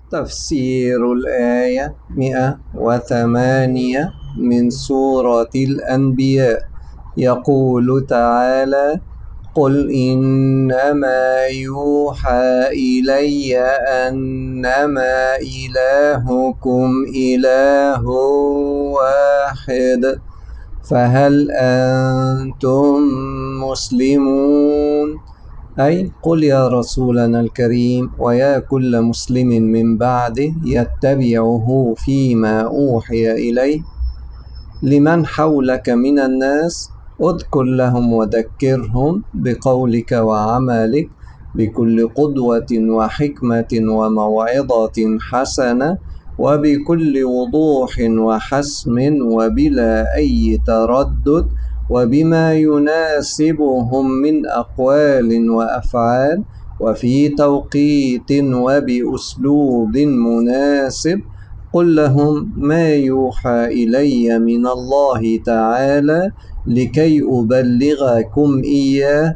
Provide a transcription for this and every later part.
تفسير الآية 108 من سورة الأنبياء. يقول تعالى: قل إنما يوحى إلي أنما إلهكم إله واحد فهل أنتم مسلمون؟ أي قل يا رسولنا الكريم ويا كل مسلم من بعده يتبعه فيما أوحي إليه لمن حولك من الناس، اذكر لهم وذكرهم بقولك وعملك بكل قدوة وحكمة وموعظة حسنة وبكل وضوح وحسم وبلا أي تردد وبما يناسبهم من أقوال وأفعال وفي توقيت وبأسلوب مناسب. قل لهم ما يوحى إلي من الله تعالى لكي أبلغكم إياه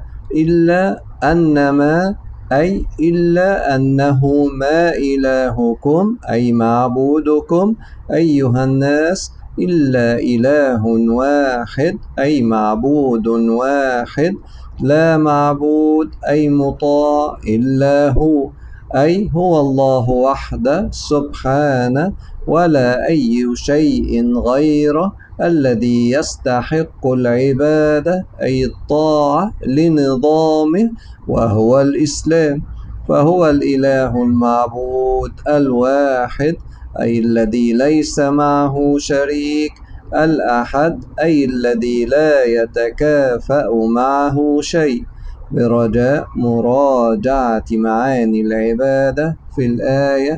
إلا أنه ما إلهكم أي معبودكم أيها الناس إلا إله واحد أي معبود واحد، لا معبود أي مطاع إلا هو، أي هو الله وحده سبحانه، ولا أي شيء غيره الذي يستحق العبادة أي الطاعة لنظامه وهو الإسلام. فهو الإله المعبود الواحد أي الذي ليس معه شريك، الأحد أي الذي لا يتكافأ معه شيء، برجاء مراجعة معاني العبادة في الآية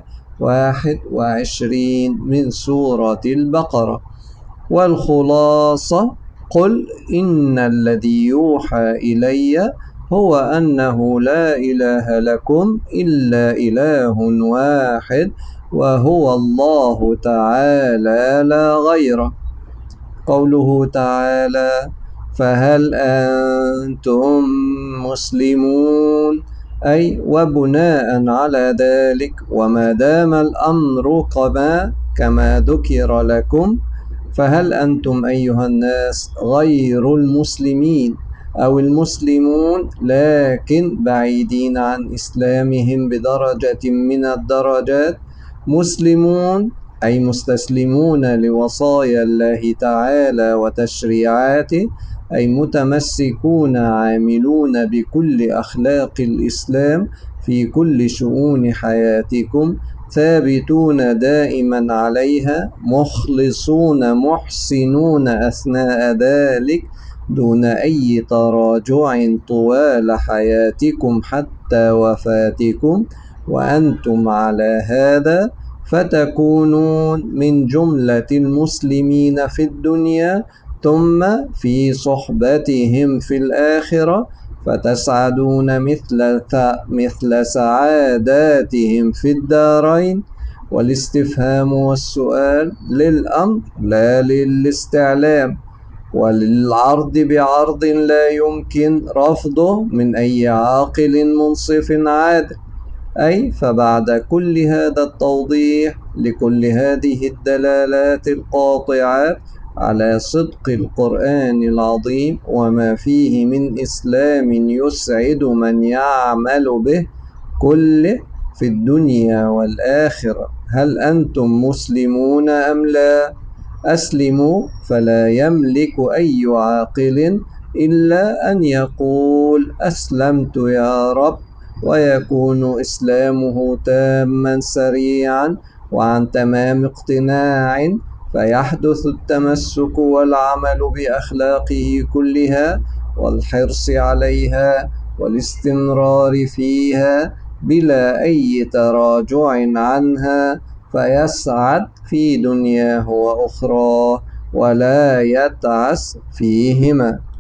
21 من سورة البقرة. والخلاصة: قل إن الذي يوحى إلي هو أنه لا إله لكم إلا إله واحد وهو الله تعالى لا غيره. قوله تعالى: فهل أنتم مسلمون؟ أي وبناء على ذلك وما دام الأمر كما ذكر لكم، فهل أنتم أيها الناس غير المسلمين أو المسلمون لكن بعيدين عن إسلامهم بدرجة من الدرجات، مسلمون أي مستسلمون لوصايا الله تعالى وتشريعاته، أي متمسكون عاملون بكل أخلاق الإسلام في كل شؤون حياتكم، ثابتون دائما عليها، مخلصون محسنون أثناء ذلك دون أي تراجع طوال حياتكم حتى وفاتكم. وأنتم على هذا فتكونون من جملة المسلمين في الدنيا، ثم في صحبتهم في الآخرة فتسعدون مثل سعاداتهم في الدارين. والاستفهام والسؤال للأمر لا للاستعلام، وللعرض بعرض لا يمكن رفضه من أي عاقل منصف عادل. أي فبعد كل هذا التوضيح لكل هذه الدلالات القاطعات على صدق القرآن العظيم وما فيه من إسلام يسعد من يعمل به كله في الدنيا والآخرة، هل أنتم مسلمون أم لا؟ أسلموا، فلا يملك أي عاقل إلا أن يقول أسلمت يا رب، ويكون إسلامه تاما سريعا وعن تمام اقتناع، فيحدث التمسك والعمل بأخلاقه كلها والحرص عليها والاستمرار فيها بلا أي تراجع عنها، فيسعد في دنياه وأخراه ولا يتعس فيهما.